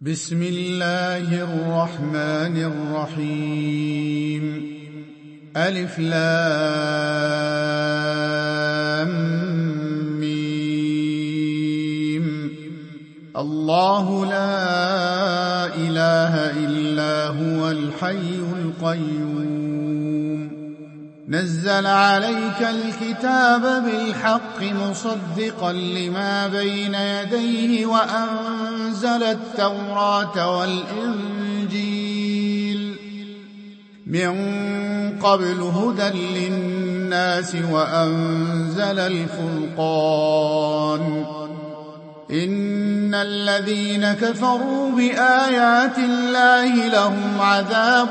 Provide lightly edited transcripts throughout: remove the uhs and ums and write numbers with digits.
بسم الله الرحمن الرحيم. ألف لام ميم. الله لا إله إلا هو الحي القيوم. نزل عليك الكتاب بالحق مصدقا لما بين يديه وأنزل التوراة والإنجيل من قبل هدى للناس وأنزل الفرقان. إن الذين كفروا بآيات الله لهم عذاب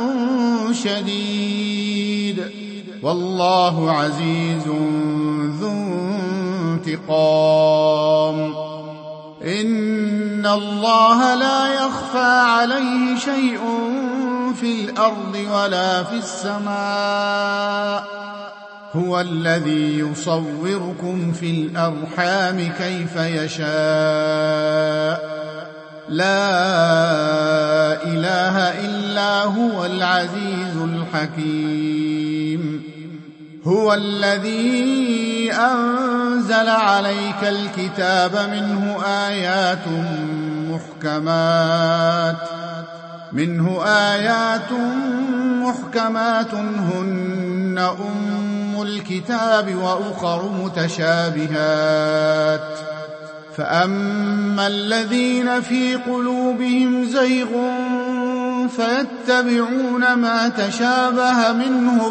شديد والله عزيز ذو انتقام. إن الله لا يخفى عليه شيء في الأرض ولا في السماء. هو الذي يصوركم في الأرحام كيف يشاء. لا إله إلا هو العزيز الحكيم. هو الذي أنزل عليك الكتاب منه آيات محكمات هن أم الكتاب وأخر متشابهات. فأما الذين في قلوبهم زيغ فيتبعون ما تشابه منه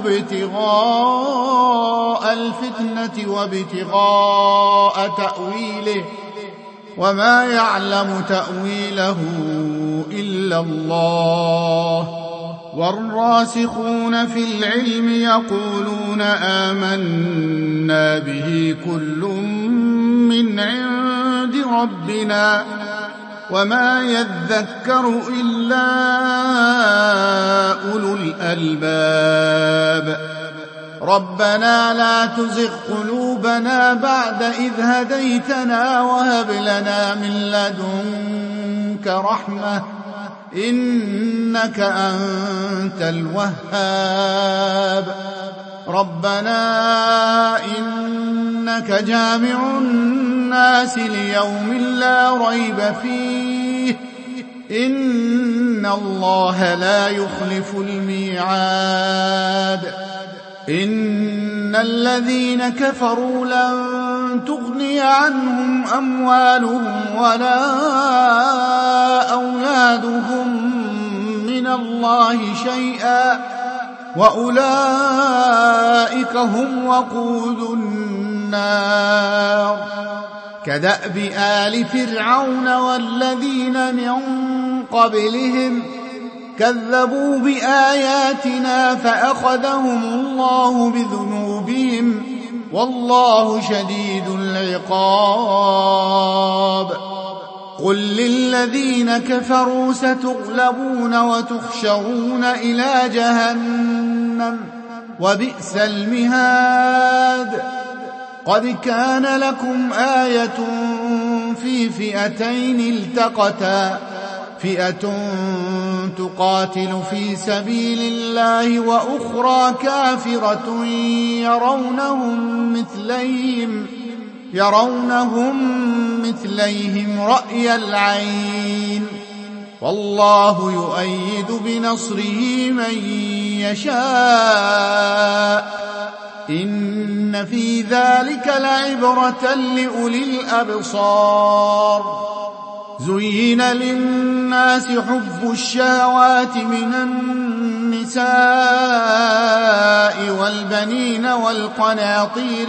ابتغاء الفتنة وابتغاء تأويله وما يعلم تأويله إلا الله. والراسخون في العلم يقولون آمنا به كل من عند ربنا وما يذكر إلا أولو الألباب. ربنا لا تزغ قلوبنا بعد إذ هديتنا وهب لنا من لدنك رحمة إنك أنت الوهاب. ربنا إنك جامع الناس ليوم لا ريب فيه إن الله لا يخلف الميعاد. إن الذين كفروا لن تغني عنهم أموالهم ولا أولادهم من الله شيئا وأولئك هم وقود النار. كدأب آل فرعون والذين من قبلهم كذبوا بآياتنا فأخذهم الله بذنوبهم والله شديد العقاب. قل للذين كفروا ستغلبون وتحشرون إلى جهنم وبئس المهاد. قد كان لكم آية في فئتين التقتا فئة تقاتل في سبيل الله وأخرى كافرة يرونهم مثليهم رأي العين والله يؤيد بنصره من يشاء. إن في ذلك لعبرة لأولي الأبصار. زين للناس حب الشهوات من النساء والبنين والقناطير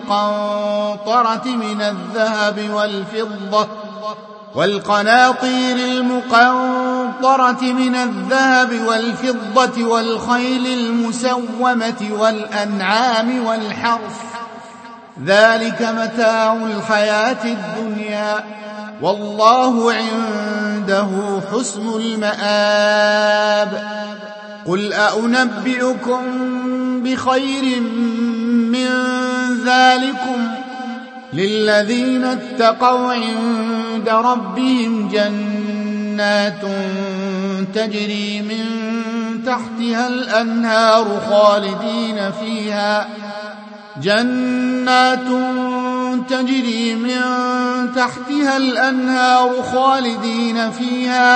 المقنطرة من الذهب والفضة والخيل المسومة والأنعام والحرث ذلك متاع الحياة الدنيا والله عنده حسن المآب. قل أنبئكم بخير من ذلكم للذين اتقوا عند ربهم جنات جنات تجري من تحتها الأنهار خالدين فيها جنات تجري من تحتها الأنهار خالدين فيها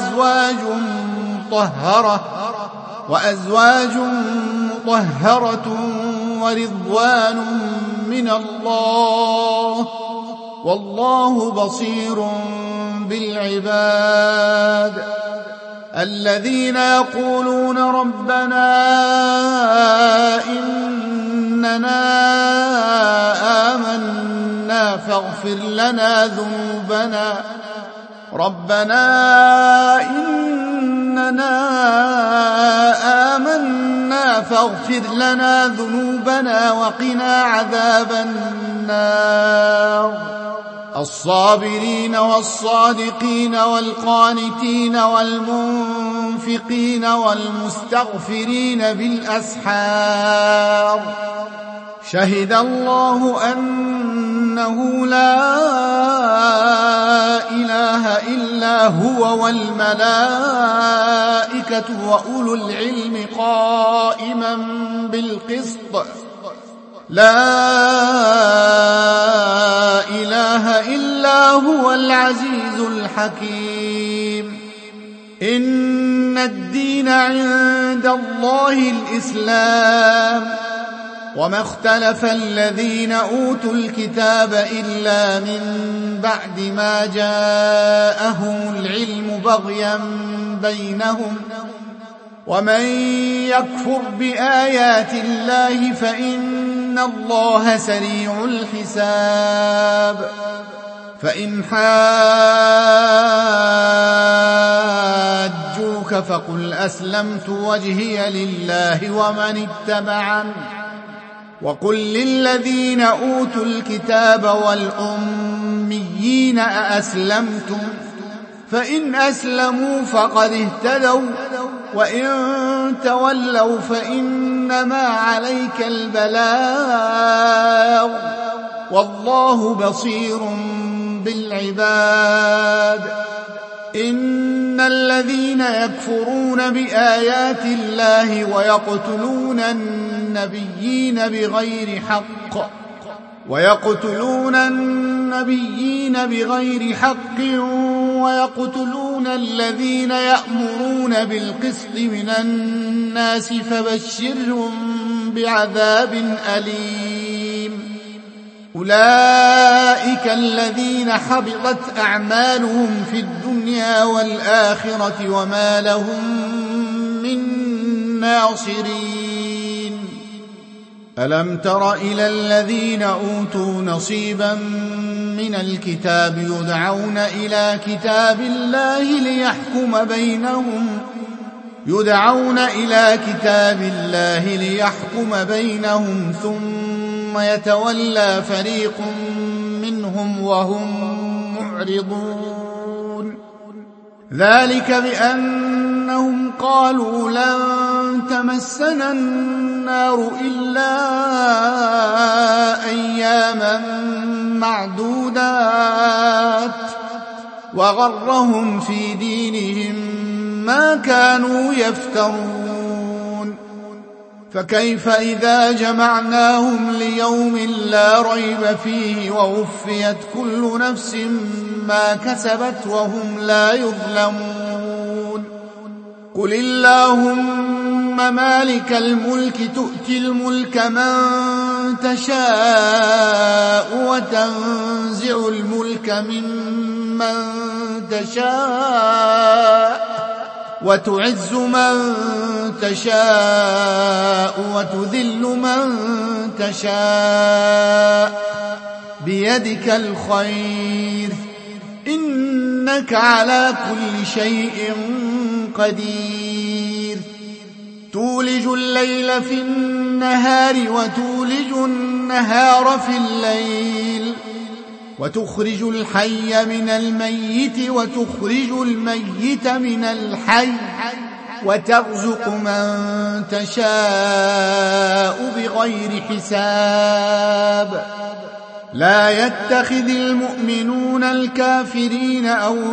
وأزواج مطهرة ورضوان من الله والله بصير بالعباد الذين يقولون ربنا إننا آمنا فاغفر لنا ذنوبنا وقنا عذاب النار الصابرين والصادقين والقانتين والمنفقين والمستغفرين بالأسحار شهد الله أنه لا إله إلا هو والملائكة وأولو العلم قائما بالقسط لا إله إلا هو العزيز الحكيم إن الدين عند الله الإسلام وما اختلف الذين أوتوا الكتاب إلا من بعد ما جاءهم العلم بغيا بينهم ومن يكفر بآيات الله فإن الله سريع الحساب فإن حاجوك فقل أسلمت وجهي لله ومن اتبعني وقل للذين أوتوا الكتاب والأميين أأسلمتم فإن أسلموا فقد اهتدوا وإن تولوا فإنما عليك البلاغ والله بصير بالعباد إن الذين يكفرون بآيات الله ويقتلون النبيين بغير حق ويقتلون الذين يأمرون بالقسط من الناس فبشرهم بعذاب أليم أولئك الذين حبطت أعمالهم في الدنيا والآخرة وما لهم من ناصرين ألم تر إلى الذين أوتوا نصيبا من الكتاب يدعون إلى كتاب الله ليحكم بينهم ثم يتولى فريق منهم وهم معرضون ذلك بأنهم قالوا لن تمسنا النار إلا أياما معدودات وغرهم في دينهم ما كانوا يفترون فكيف إذا جمعناهم ليوم لا ريب فيه ووفيت كل نفس ما كسبت وهم لا يظلمون قل اللهم مالك الملك تؤتي الملك من تشاء وتنزع الملك ممن تشاء وتعز من تشاء وتذل من تشاء بيدك الخير إنك على كل شيء قدير تولج الليل في النهار وتولج النهار في الليل وتخرج الحي من الميت وتخرج الميت من الحي وترزق من تشاء بغير حساب لا يتخذ المؤمنون الكافرين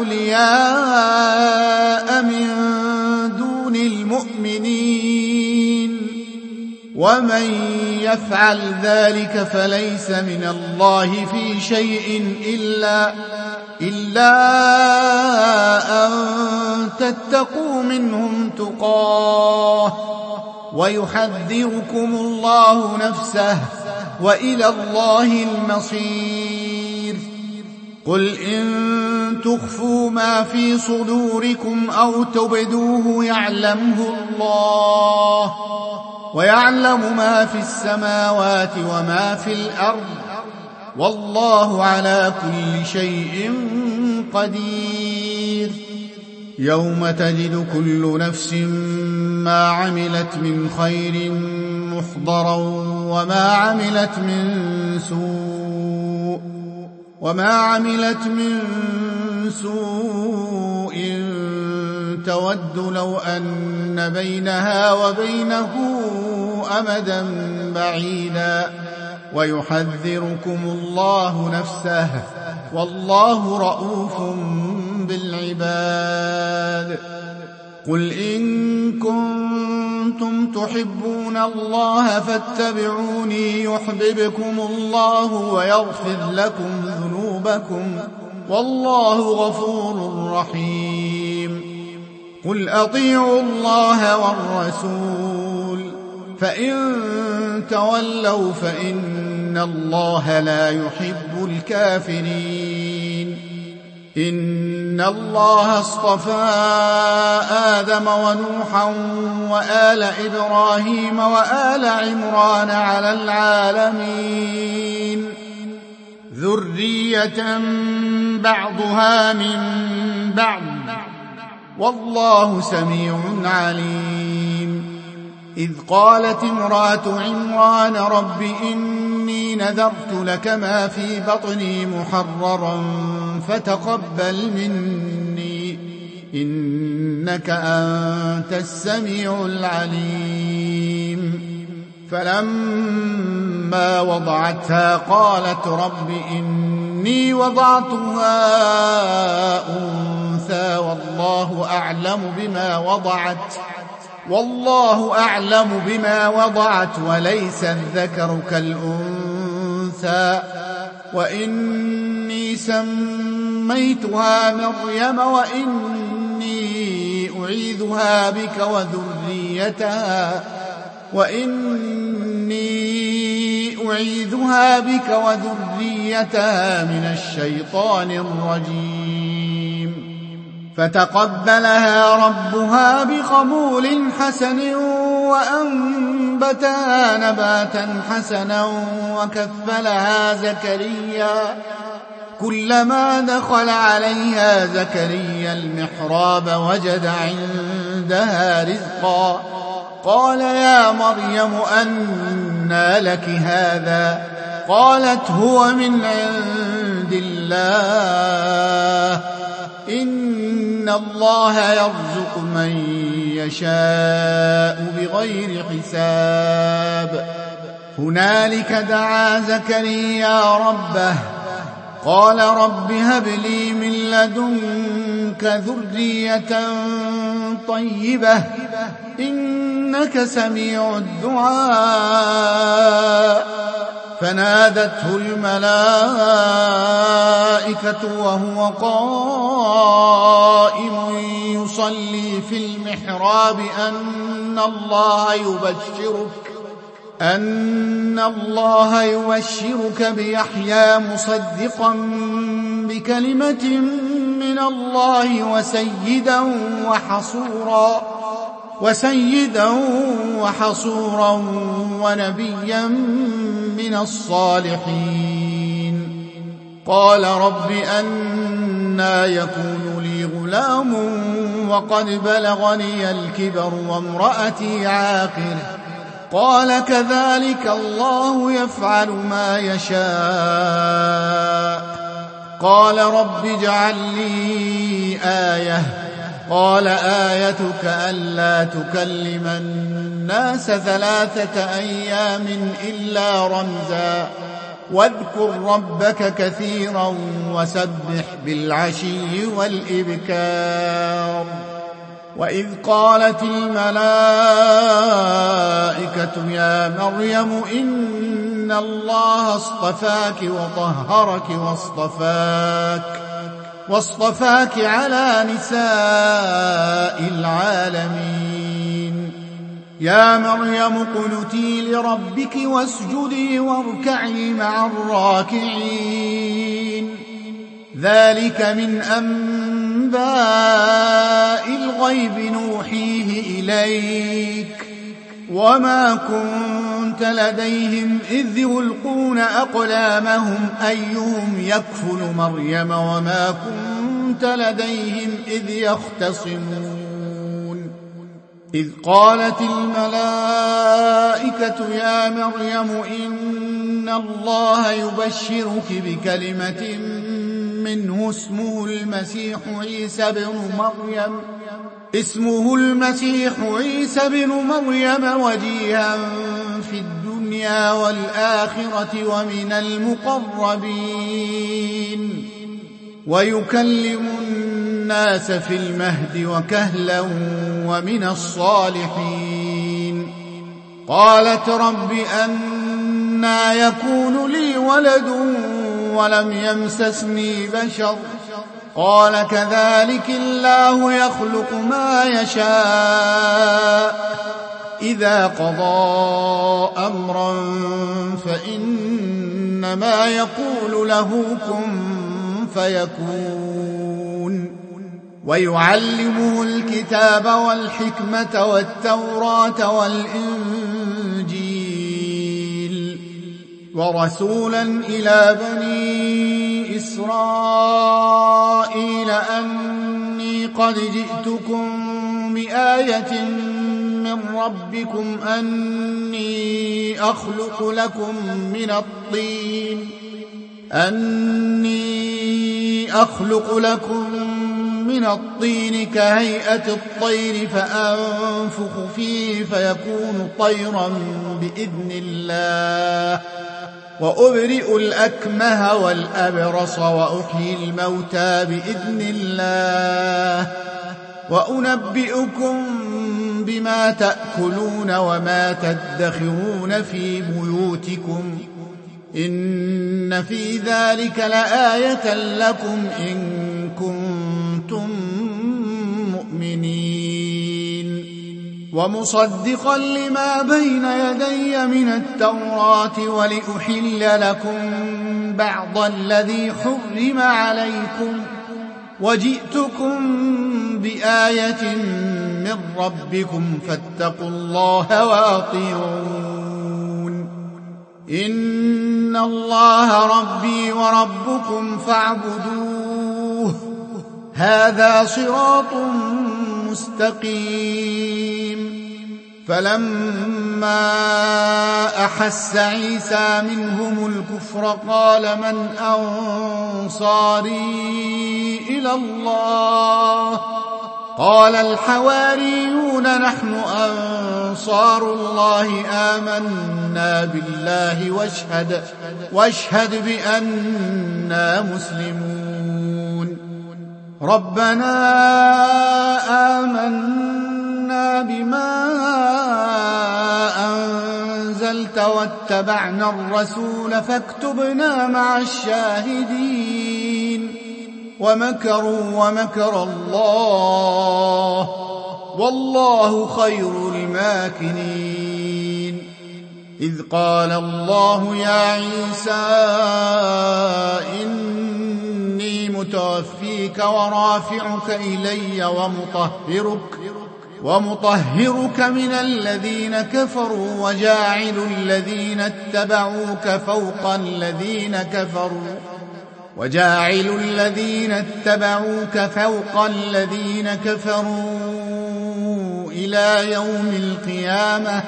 أولياء من دون المؤمنين ومن يفعل ذلك فليس من الله في شيء إلا أن تتقوا منهم تقاه ويحذركم الله نفسه وإلى الله المصير. قل إن تخفوا ما في صدوركم أو تبدوه يعلمه الله ويعلم ما في السماوات وما في الأرض والله على كل شيء قدير. يوم تجد كل نفس ما عملت من خير محضرا وما عملت من سوء تود لو أن بينها وبينه أمدا بعيدا ويحذركم الله نفسه والله رءوف بالعباد. قل إن كنتم تحبون الله فاتبعوني يحببكم الله ويغفر لكم ذنوبكم والله غفور رحيم. قل أطيعوا الله والرسول فإن تولوا فإن الله لا يحب الكافرين. إن الله اصطفى آدم ونوحا وآل إبراهيم وآل عمران على العالمين ذرية بعضها من بعض والله سميع عليم. إذ قالت امرأة عمران رب إني نذرت لك ما في بطني محررا فتقبل مني إنك أنت السميع العليم. فلما وضعتها قالت رب إني وضعتها أنثى والله أعلم بما وضعت وليس الذكر كالأنثى وإني سميتها مريم وإني أعيذها بك وذريتها من الشيطان الرجيم. فتقبلها ربها بقبول حسن وأنبتها نباتا حسنا وكفلها زكريا. كلما دخل عليها زكريا المحراب وجد عندها رزقا قال يا مريم أنى لك هذا قالت هو من عند الله إن الله يرزق من يشاء بغير حساب. هنالك دعا زكريا ربه قال رب هب لي من لدنك ذرية طيبة إنك سميع الدعاء. فنادته الملائكة وهو قائم يصلي في المحراب أن الله يبشرك بيحيى مصدقا بكلمة من الله وسيدا وحصورا ونبيا من الصالحين. قال رب أنى يكون لي غلام وقد بلغني الكبر وامرأتي عاقر قال كذلك الله يفعل ما يشاء. قال رب اجعل لي آية قال آيتك ألا تكلم الناس 3 أيام إلا رمزا واذكر ربك كثيرا وسبح بالعشي والإبكار. وإذ قالت الملائكة يا مريم إن الله اصطفاك وطهرك واصطفاك على نساء العالمين. يا مريم اقنتي لربك واسجدي واركعي مع الراكعين. ذلك من أنباء الغيب نوحيه إليك وما كنت لديهم إذ يلقون أقلامهم أيهم يكفل مريم وما كنت لديهم إذ يختصمون. إذ قالت الملائكة يا مريم إن الله يبشرك بكلمة منه اسمه المسيح عيسى بن مريم وجيها في الدنيا والآخرة ومن المقربين ويكلم الناس في المهد وكهلا ومن الصالحين. قالت رب أنى يكون لي ولد ولم يمسسني بشر قال كذلك الله يخلق ما يشاء إذا قضى أمرا فإنما يقول له كن فيكون. ويعلمه الكتاب والحكمة والتوراة والإنجيل ورسولا إلى بني إسرائيل أني قد جئتكم بآية من ربكم أني أخلق لكم من الطين كهيئة الطير فأنفخ فيه فيكون طيرا بإذن الله وأبرئ الأكمه والأبرص وأحيي الموتى بإذن الله وأنبئكم بما تأكلون وما تدخرون في بيوتكم إن في ذلك لآية لكم إن كنتم مؤمنين. ومصدقا لما بين يدي من التوراة ولأحل لكم بعض الذي حرم عليكم وجئتكم بآية من ربكم فاتقوا الله وأطيعون. إن الله ربي وربكم فاعبدوه هذا صراط مستقيم. فلما أحس عيسى منهم الكفر قال من أنصاري إلى الله قال الحواريون نحن أنصار الله آمنا بالله واشهد بأننا مسلمون. ربنا آمنا بما أنزلت واتبعنا الرسول فاكتبنا مع الشاهدين. ومكروا ومكر الله والله خير الماكرين. إذ قال الله يا عيسى إني متوفيك ورافعك إلي ومطهرك من الذين كفروا وجاعل الذين اتبعوك فوق الذين كفروا إلى يوم القيامة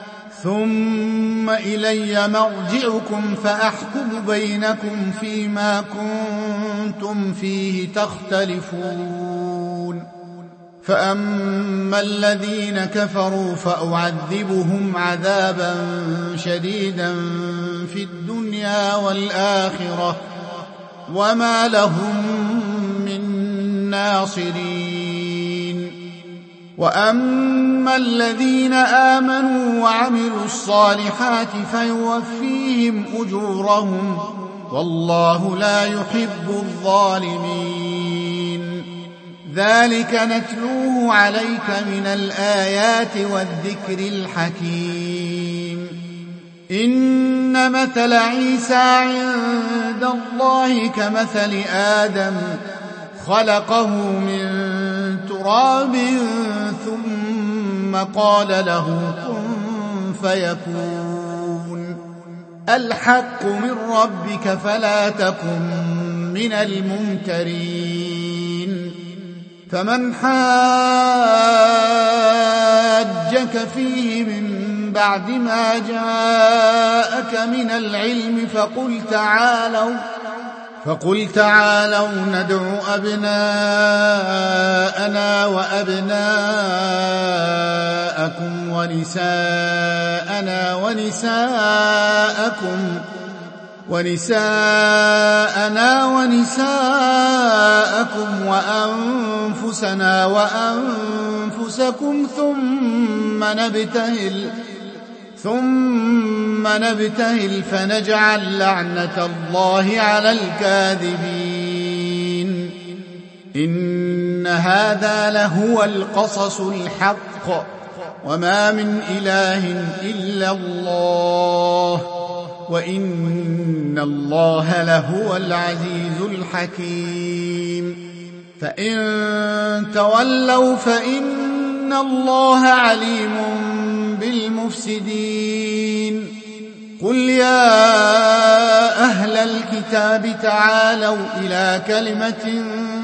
ثم إلي مرجعكم فأحكم بينكم فيما كنتم فيه تختلفون. فأما الذين كفروا فأعذبهم عذابا شديدا في الدنيا والآخرة وما لهم من ناصرين. وأما الذين آمنوا وعملوا الصالحات فيوفيهم أجورهم والله لا يحب الظالمين. ذلك نتلوه عليك من الآيات والذكر الحكيم. إن مثل عيسى عند الله كمثل آدم خلقه من تراب ثم قال له كن فيكون. الحق من ربك فلا تكن من الممترين. فمن حاجك فيه من بعد ما جاءك من العلم فقل تعالوا ندع أبناءنا وأبناءكم ونساءنا ونساءكم وأنفسنا وأنفسكم ثم نبتهل فنجعل لعنة الله على الكاذبين. إن هذا لهو القصص الحق وما من إله إلا الله وإن الله لهو العزيز الحكيم. فإن تولوا فإن الله عليم بالمفسدين. قل يا أهل الكتاب تعالوا إلى كلمة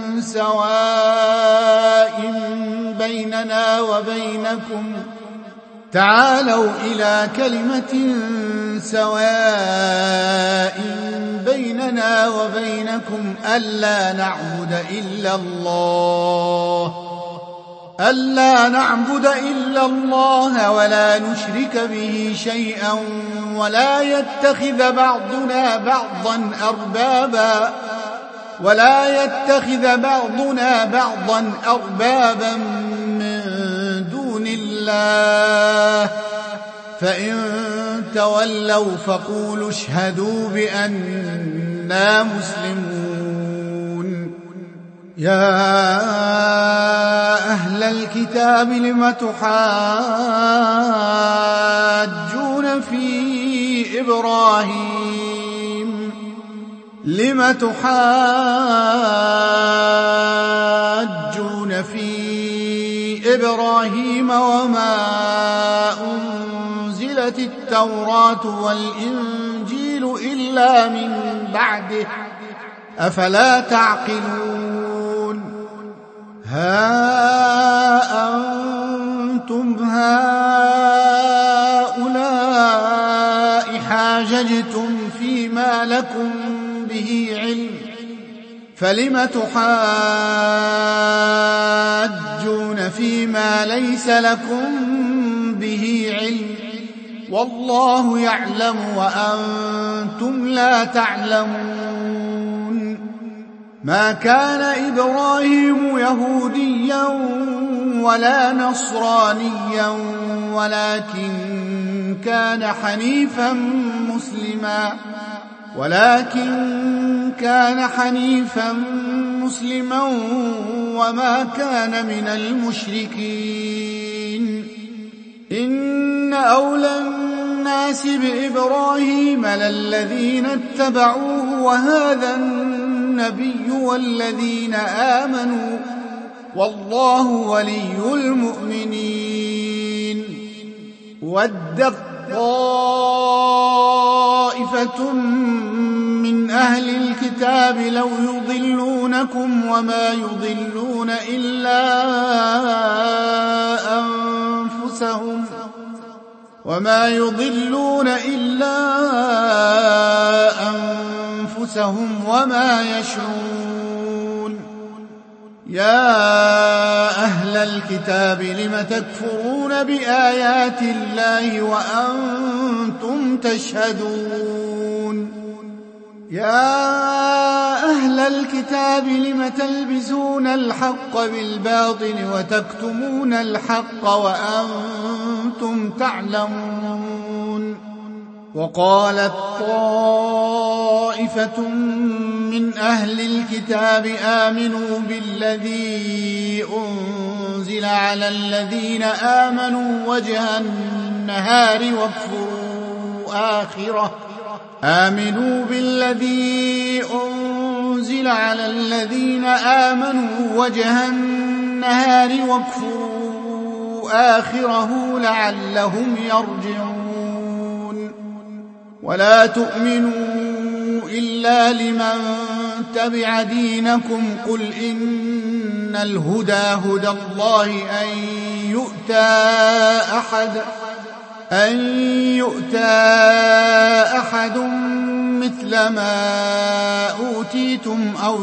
سواء بيننا وبينكم ألا نعبد إلا الله ولا نشرك به شيئا ولا يتخذ بعضنا بعضا أربابا من دون الله. فإن تولوا فقولوا اشهدوا بأننا مسلمون. يا أهل الكتاب لم تحاجون في إبراهيم وما أنزلت التوراة والإنجيل إلا من بعده أفلا تعقلون. ها أنتم هؤلاء حاججتم فيما لكم به علم فلم تحاجون فيما ليس لكم به علم والله يعلم وأنتم لا تعلمون. ما كان إبراهيم يهوديا ولا نصرانيا ولكن كان حنيفا مسلما وما كان من المشركين. إن أولى الناس بإبراهيم للذين اتبعوه وهذا النبي والذين آمنوا والله ولي المؤمنين. ودت طائفة من أهل الكتاب لو يضلونكم وما يضلون إلا أنفسهم وما يشعرون. يا أهل الكتاب لم تكفرون بآيات الله وأنتم تشهدون يا أهل الكتاب لم تلبسون الحق بالباطل وتكتمون الحق وأنتم تعلمون وقالت طائفة من أهل الكتاب آمنوا بالذي أنزل على الذين آمنوا وجه النهار واكفروا آخره لعلهم يرجعون ولا تؤمنوا إلا لمن تبع دينكم قل إن الهدى هدى الله أن يؤتى أحد مثل ما أوتيتم أو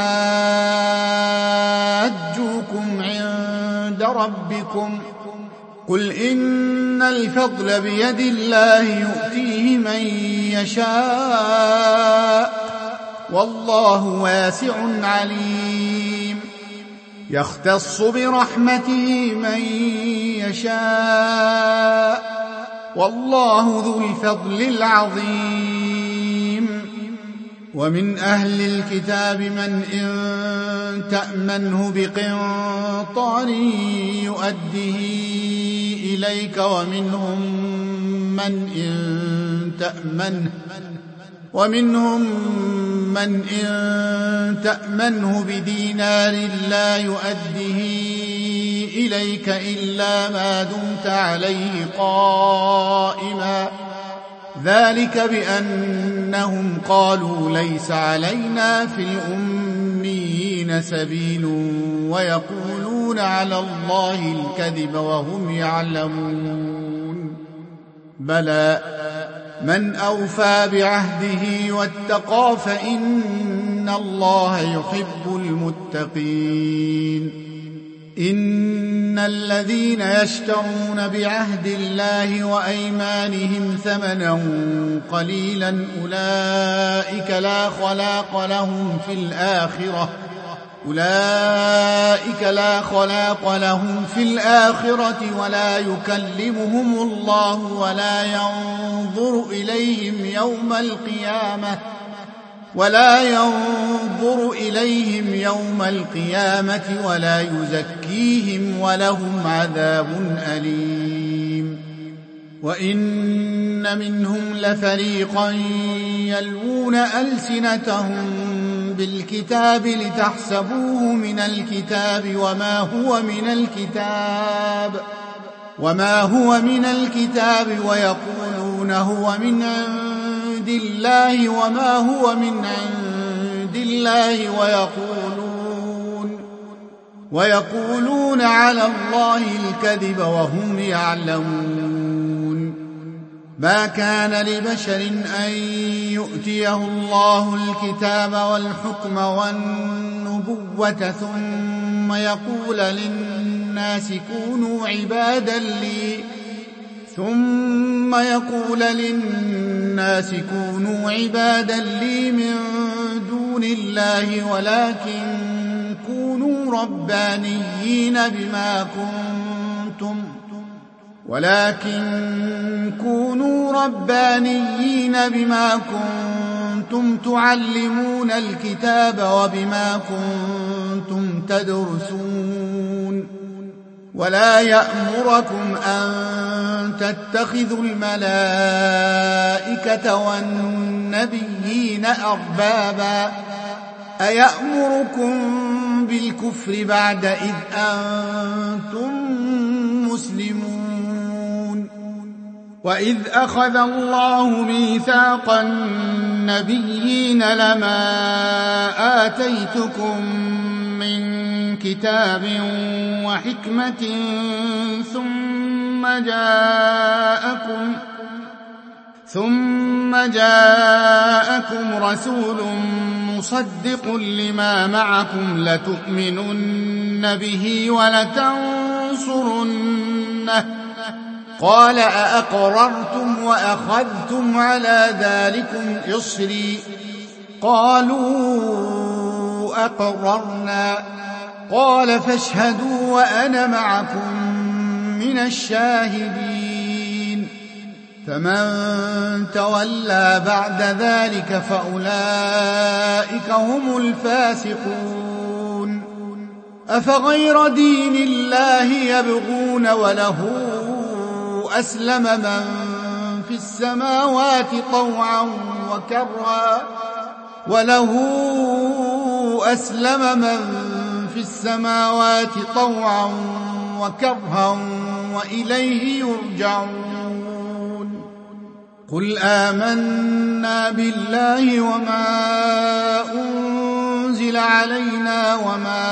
يحاجوكم عند ربكم قل إن الفضل بيد الله يؤتيه من يشاء والله واسع عليم يختص برحمته من يشاء والله ذو الفضل العظيم ومن أهل الكتاب من إن تأمنه بقنطار يؤده إليك ومنهم من إن تأمنه بدينار لا يؤده إليك إلا ما دمت عليه قائما ذلك بأنهم قالوا ليس علينا في الأميين سبيل ويقولون على الله الكذب وهم يعلمون بلى من أوفى بعهده واتقى فإن الله يحب المتقين إن الذين يشترون بعهد الله وأيمانهم ثمنا قليلا أولئك لا خلاق لهم في الآخرة ولا يكلمهم الله ولا ينظر إليهم يوم القيامة ولا يزكيهم ولهم عذاب أليم وإن منهم لفريقا يلوون ألسنتهم بالكتاب لتحسبوه من الكتاب وما هو من الكتاب ويقولون هو من عند الله وما هو من عند الله ويقولون على الله الكذب وهم يعلمون ما كان لبشر أن يؤتيه الله الكتاب والحكم والنبوة ثم يقول للناس كونوا عبادا لي من دون الله ولكن كونوا ربانيين بما كنتم تعلمون الكتاب وبما كنتم تدرسون ولا يأمركم أن تتخذوا الملائكة والنبيين أربابا أيأمركم بالكفر بعد إذ أنتم مسلمون وإذ أخذ الله ميثاق النبيين لما آتيتكم من كتاب وحكمة ثم جاءكم رسول مصدق لما معكم لتؤمنن به ولتنصرنه لتنصرنه قال أأقررتم وأخذتم على ذلكم إصري قالوا أقررنا قال فاشهدوا وأنا معكم من الشاهدين فمن تولى بعد ذلك فأولئك هم الفاسقون أفغير دين الله يبغون وله أسلم من في السماوات طوعا وكرها وإليه يرجعون قل آمنا بالله وما أنزل علينا وما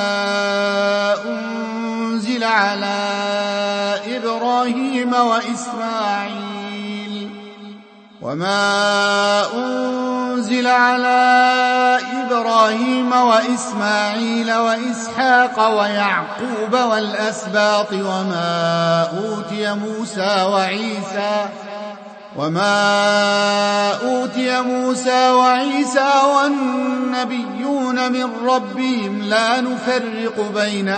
أنزل على إبراهيم وإسماعيل وإسحاق ويعقوب والأسباط وما أوتي موسى وعيسى والنبيون من ربهم لا نفرق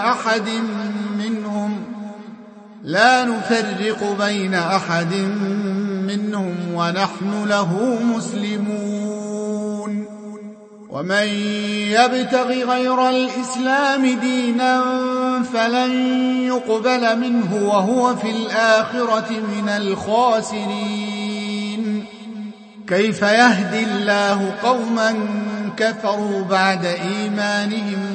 بين أحد منهم ونحن له مسلمون ومن يبتغ غير الإسلام دينا فلن يقبل منه وهو في الآخرة من الخاسرين كيف يهدي الله قوما كفروا بعد إيمانهم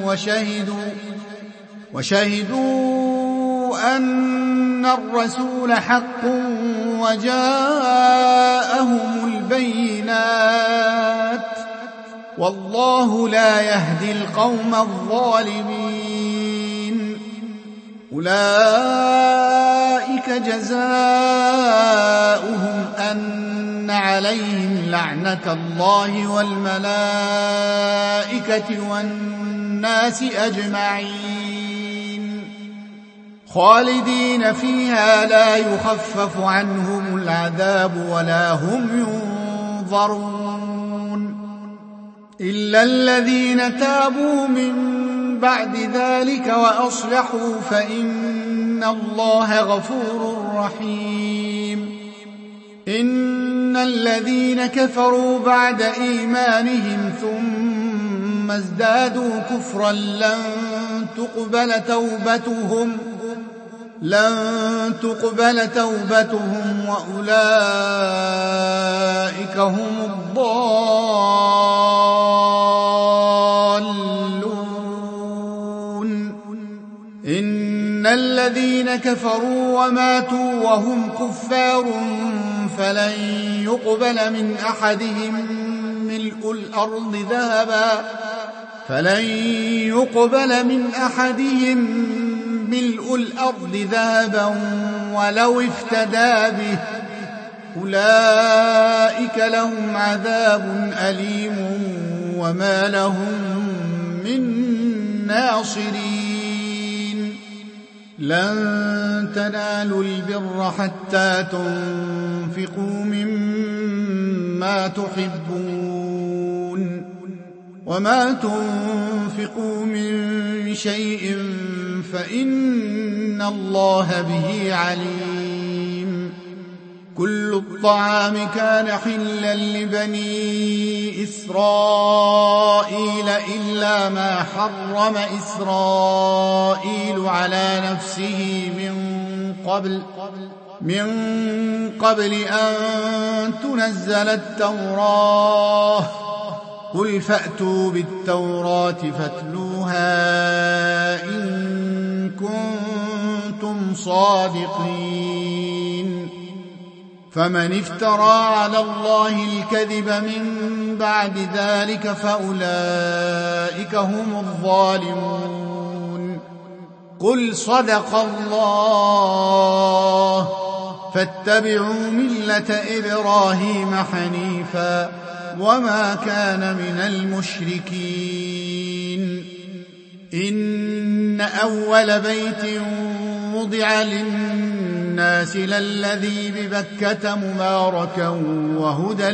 وشهدوا أن الرسول حق وجاءهم البينات والله لا يهدي القوم الظالمين أولئك جزاؤهم أن عليهم لعنة الله والملائكة والناس أجمعين خالدين فيها لا يخفف عنهم العذاب ولا هم ينظرون إلا الذين تابوا من بعد ذلك وأصلحوا فإن الله غفور رحيم إن الذين كفروا بعد إيمانهم ثم ازدادوا كفرا لن تقبل توبتهم وأولئك هم الضالون إن الذين كفروا وماتوا وهم كفار فلن يقبل من أحدهم ملء الأرض ذهبا ولو افتدى به أولئك لهم عذاب أليم وما لهم من ناصرين لن تنالوا البر حتى تنفقوا مما تحبون وما تنفقوا من شيء فإن الله به عليم كل الطعام كان حلا لبني إسرائيل إلا ما حرم إسرائيل على نفسه من قبل أن تنزل التوراة قل فأتوا بالتوراة فاتلوها إن كنتم صادقين فمن افترى على الله الكذب من بعد ذلك فأولئك هم الظالمون قل صدق الله فاتبعوا ملة إبراهيم حنيفا وما كان من المشركين إن أول بيت وضع للناس للذي ببكة مباركا وهدى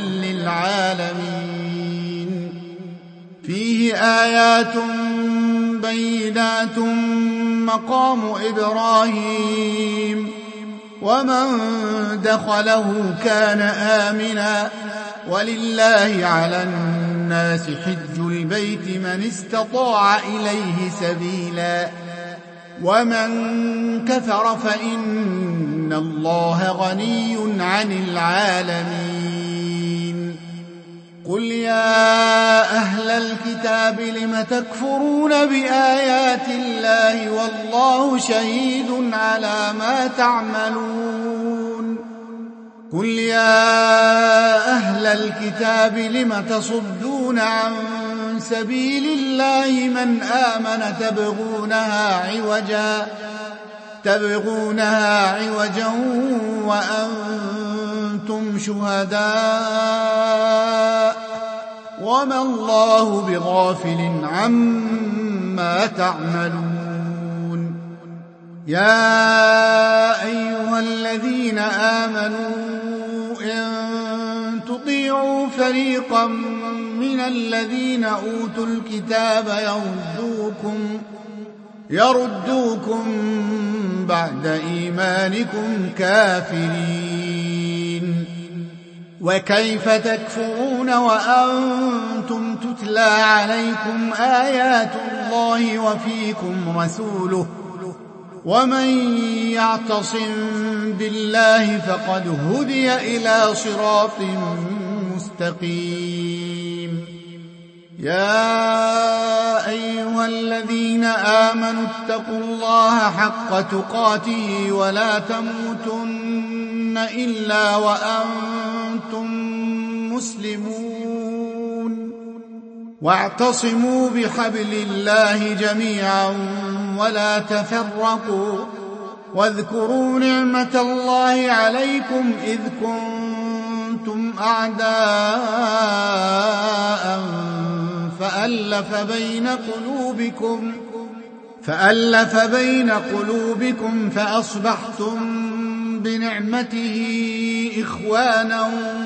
للعالمين فيه آيات بينات مقام إبراهيم ومن دخله كان آمنا ولله على الناس حج البيت من استطاع إليه سبيلا ومن كفر فإن الله غني عن العالمين قل يا أهل الكتاب لم تكفرون بآيات الله والله شهيد على ما تعملون قل يا أهل الكتاب لم تصدون عن سبيل الله من آمن تبغونها عوجا وأنتم شهداء وما الله بغافل عما تعملون يا أيها الذين آمنوا إن تطيعوا فريقا من الذين أوتوا الكتاب يردوكم بعد إيمانكم كافرين وكيف تكفرون وأنتم تتلى عليكم آيات الله وفيكم رسوله ومن يعتصم بالله فقد هدي إلى صراط مستقيم يا أيها الذين آمنوا اتقوا الله حق تقاته ولا تموتن إلا وأنتم مسلمون واعتصموا بحبل الله جميعا ولا تفرقوا واذكروا نعمة الله عليكم إذ كنتم أعداء فألف بين قلوبكم فأصبحتم بنعمته إخوانا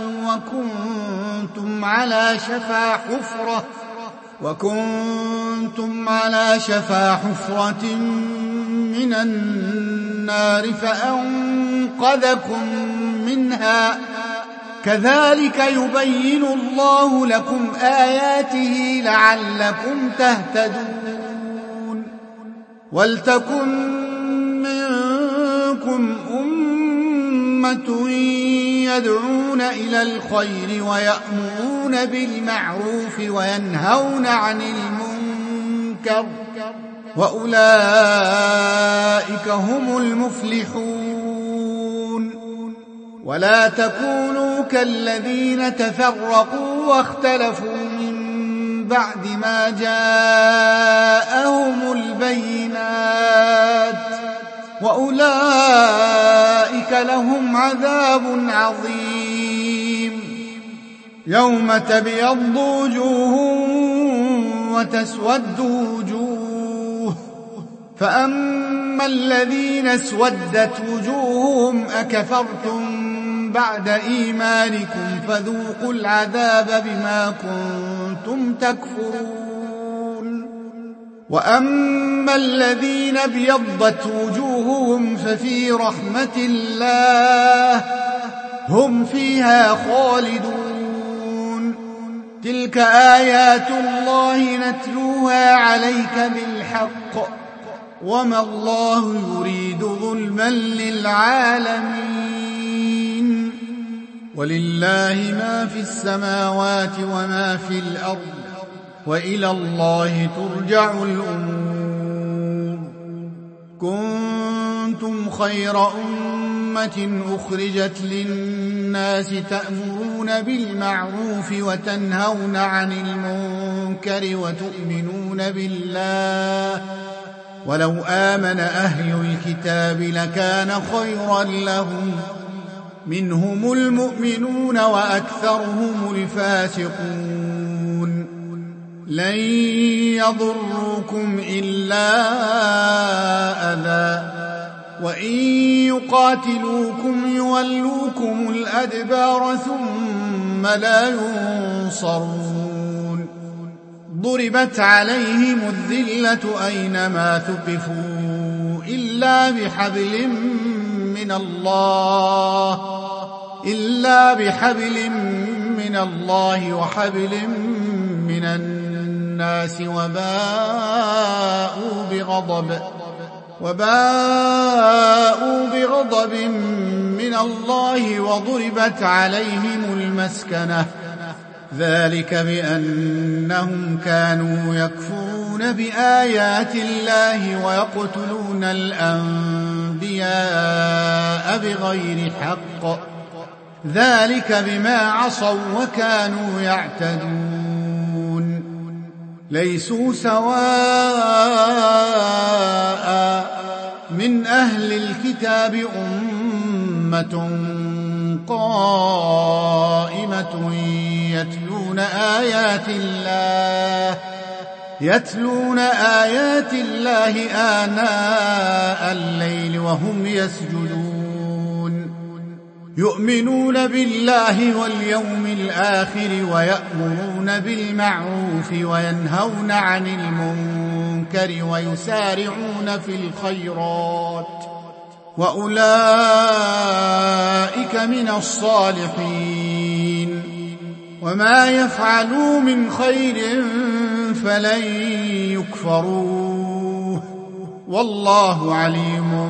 وكنتم على شفا حفرة من النار فأنقذكم منها كذلك يبين الله لكم آياته لعلكم تهتدون ولتكن منكم أمة يدعون إلى الخير ويأمرون بالمعروف وينهون عن المنكر وأولئك هم المفلحون ولا تكونوا كالذين تفرقوا واختلفوا من بعد ما جاءهم البينات وأولئك لهم عذاب عظيم يوم تبيض وجوه وتسود وجوه فأما الذين اسودت وجوههم أكفرتم بعد إيمانكم فذوقوا العذاب بما كنتم تكفرون وأما الذين ابيضت وجوههم ففي رحمة الله هم فيها خالدون تلك آيات الله نتلوها عليك بالحق وما الله يريد ظلما للعالمين ولله ما في السماوات وما في الأرض وإلى الله ترجع الأمور كنتم خير أمة أخرجت للناس تأمرون بالمعروف وتنهون عن المنكر وتؤمنون بالله ولو آمن أهل الكتاب لكان خيرا لهم منهم المؤمنون وأكثرهم الفاسقون لن يضروكم إلا أذى وإن يقاتلوكم يولوكم الأدبار ثم لا ينصرون ضربت عليهم الذلة أينما ثقفوا إلا بحبل من الله وحبل من الناس وباءوا بغضب من الله وضربت عليهم المسكنة ذلك بأنهم كانوا يكفرون بآيات الله ويقتلون الأنبياء بغير حق ذلك بما عصوا وكانوا يعتدون ليسوا سواء من أهل الكتاب أمة قائمة يتلون آيات الله آناء الليل وهم يسجدون يؤمنون بالله واليوم الآخر ويأمرون بالمعروف وينهون عن المنكر ويسارعون في الخيرات وأولئك من الصالحين وما يفعلوا من خير فلن يكفروه والله عليم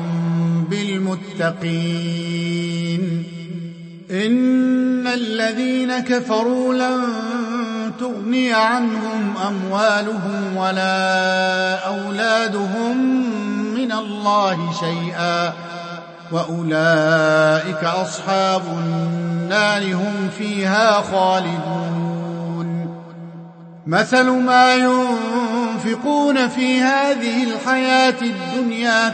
بالمتقين إن الذين كفروا لن تغني عنهم أموالهم ولا أولادهم من الله شيئا وأولئك أصحاب النار هم فيها خالدون مثل ما ينفقون في هذه الحياة الدنيا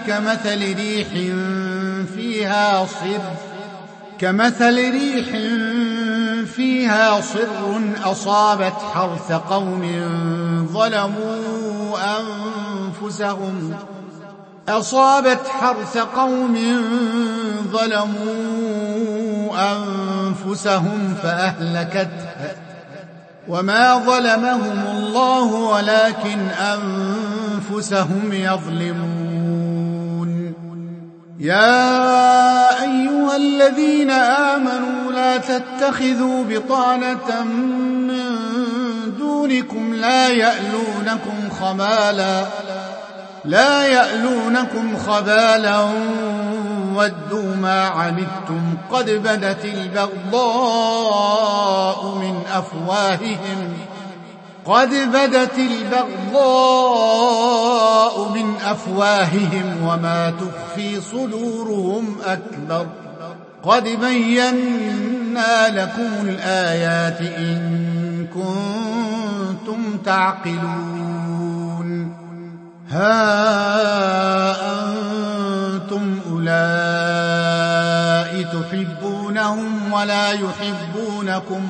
كمثل ريح فيها صر أصابت حرث قوم ظلموا أنفسهم فأهلكتها وما ظلمهم الله ولكن أنفسهم يظلمون يا أيها الذين آمنوا لا تتخذوا بطانة من دونكم لا يألونكم خبالا ودوا ما عنتم قد بدت البغضاء من أفواههم وما تخفي صدورهم أكبر قد بينا لكم الآيات إن كنتم تعقلون ها أنتم أولئك تحبونهم ولا يحبونكم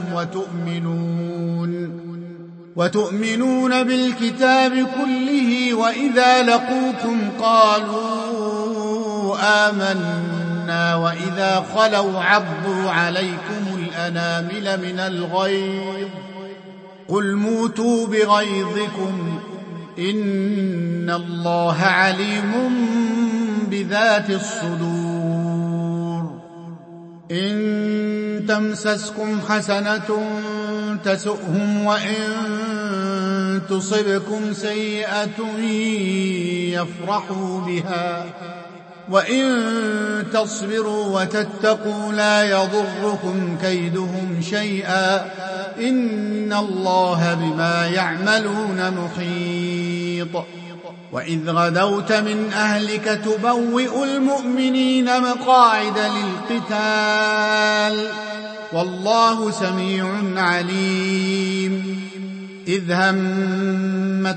وتؤمنون بالكتاب كله وإذا لقوكم قالوا آمنا وإذا خلوا عضوا عليكم الأنامل من الغيظ قل موتوا بغيظكم إن الله عليم بذات الصدور إن تمسسكم حسنة تسؤهم وإن تصبكم سيئة يفرحوا بها وإن تصبروا وتتقوا لا يضركم كيدهم شيئا إن الله بما يعملون محيط وإذ غدوت من أهلك تبوئ المؤمنين مقاعد للقتال والله سميع عليم إذ همت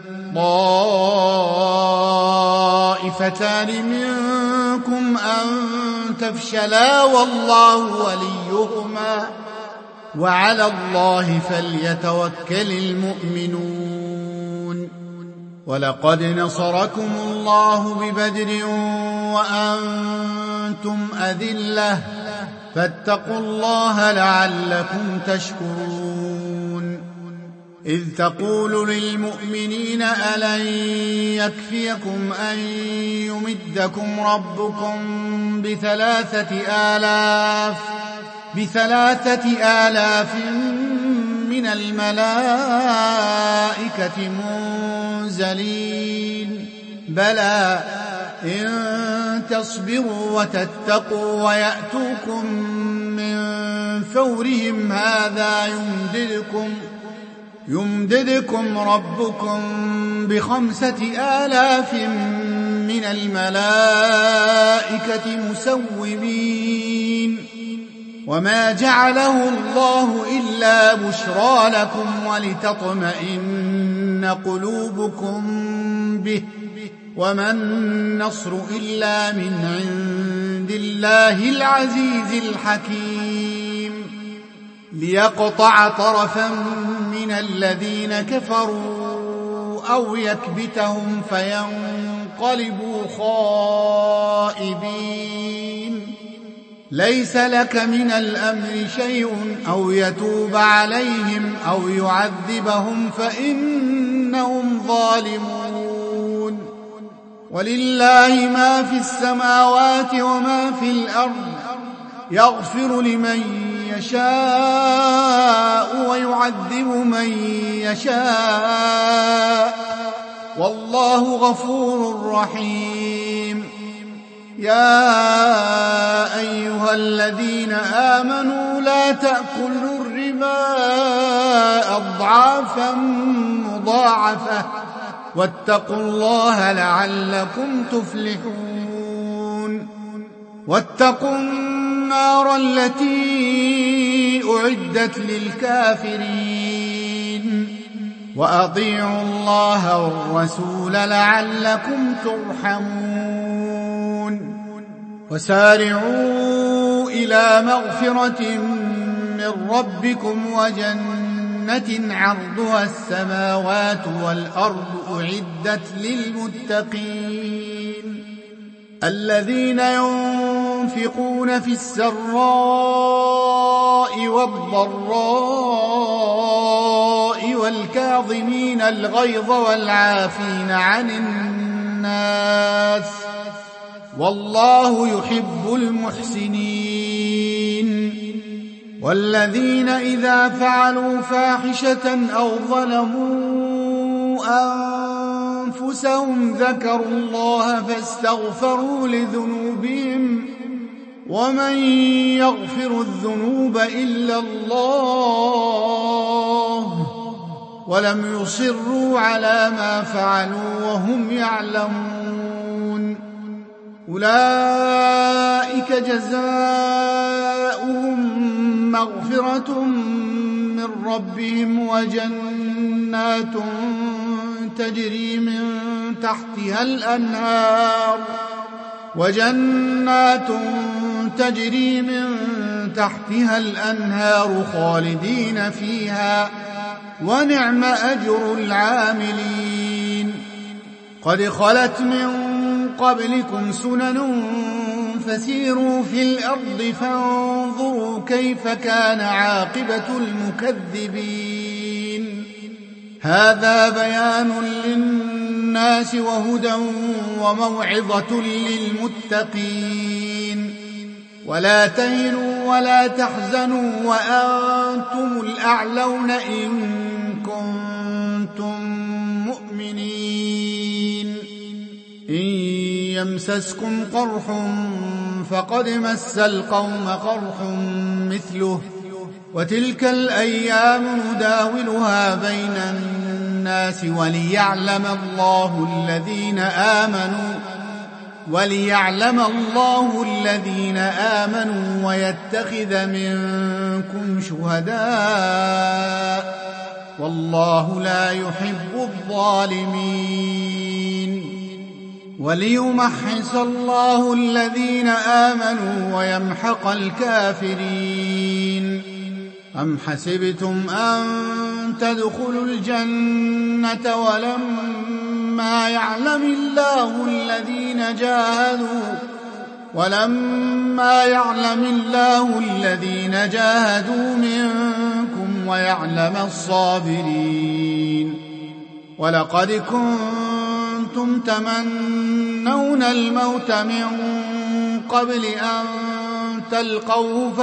طائفتان منكم أن تفشلا والله وليهما وعلى الله فليتوكل المؤمنون ولقد نصركم الله ببدر وأنتم كنتم أذلة فاتقوا الله لعلكم تشكرون إذ تقول للمؤمنين ألن يكفيكم أن يمدكم ربكم ب3,000 من الملائكة منزلين بلى إن تصبروا وتتقوا ويأتوكم من فورهم هذا يمددكم ربكم ب5,000 من الملائكة مسومين وما جعله الله إلا بشرى لكم ولتطمئن قلوبكم به وما النصر إلا من عند الله العزيز الحكيم ليقطع طرفا من الذين كفروا أو يكبتهم فينقلبوا خائبين ليس لك من الأمر شيء أو يتوب عليهم أو يعذبهم فإنهم ظالمون ولله ما في السماوات وما في الأرض يغفر لمن يشاء ويعذب من يشاء والله غفور رحيم يا أيها الذين آمنوا لا تأكلوا الربا أضعافا مضاعفة واتقوا الله لعلكم تفلحون واتقوا النار التي أعدت للكافرين وأطيعوا الله والرسول لعلكم ترحمون وسارعوا إلى مغفرة من ربكم وجنة عرضها السماوات والأرض أعدت للمتقين الذين ينفقون في السراء والضراء والكاظمين الغيظ والعافين عن الناس والله يحب المحسنين والذين إذا فعلوا فاحشة أو ظلموا أنفسهم ذكروا الله فاستغفروا لذنوبهم ومن يغفر الذنوب إلا الله ولم يصروا على ما فعلوا وهم يعلمون أولئك جزاؤهم مغفرة من ربهم وجنات تجري من تحتها الأنهار خالدين فيها ونعم أجر العاملين قد خلت من قبلكم سنن فسيروا في الأرض فانظروا كيف كان عاقبة المكذبين هذا بيان للناس وهدى وموعظة للمتقين ولا تهنوا ولا تحزنوا وأنتم الأعلون إن كنتم مؤمنين إن يمسسكم قرح فقد مس القوم قرح مثله وتلك الأيام نداولها بين الناس وليعلم الله الذين آمنوا ويتخذ منكم شهداء والله لا يحب الظالمين وليمحص الله الذين آمنوا ويمحق الكافرين أم حسبتم أن تدخلوا الجنة ولما يعلم الله ولما يعلم الله الذين جاهدوا منكم ويعلم الصابرين. ولقد كنتم تمنون الموت من قبل أن تلقوه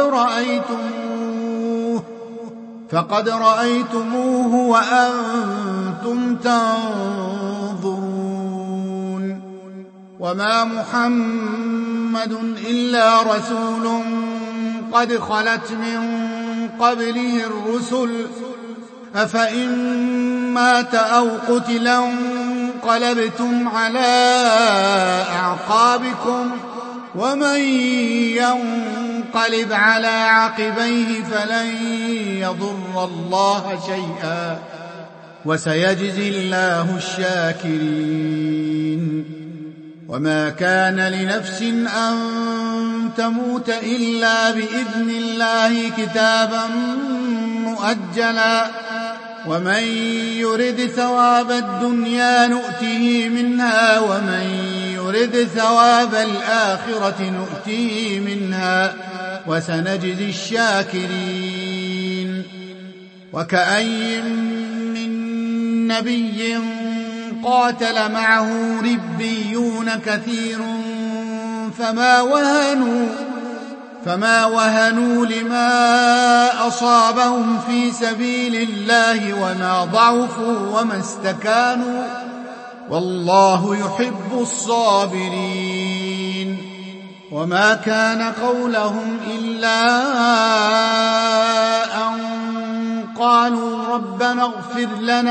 فقد رأيتموه وأنتم تنظرون. وما محمد إلا رسول قد خلت من قبله الرسل أفإن مات أو قتل انقلبتم على أعقابكم ومن ينقلب على عقبيه فلن يضر الله شيئا وسيجزي الله الشاكرين. وما كان لنفس أن تموت إلا بإذن الله كتابا مؤجلا ومن يرد ثواب الدنيا نؤته منها ومن يرد ثواب الآخرة نؤته منها وسنجزي الشاكرين. وكأي من نبي قاتل معه ربيون كثير فما وهنوا لما أصابهم في سبيل الله وما ضعفوا وما استكانوا والله يحب الصابرين. وما كان قولهم إلا أن قالوا ربنا اغفر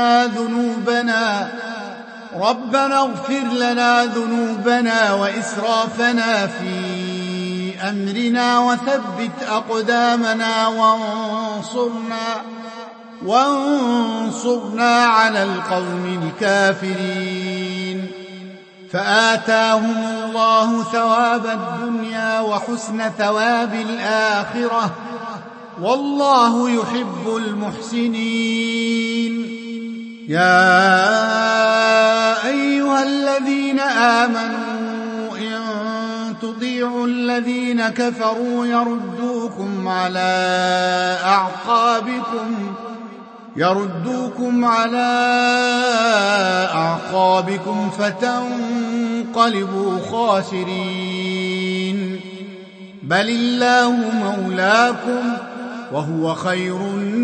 لنا ذنوبنا وإسرافنا في أمرنا وثبت أقدامنا وانصرنا على القوم الكافرين. فآتاهم الله ثواب الدنيا وحسن ثواب الآخرة والله يحب المحسنين. يا أيها الذين آمنوا تطيعوا الذين كفروا يردوكم على أعقابكم فتنقلبوا خاسرين. بل الله مولاكم وهو خير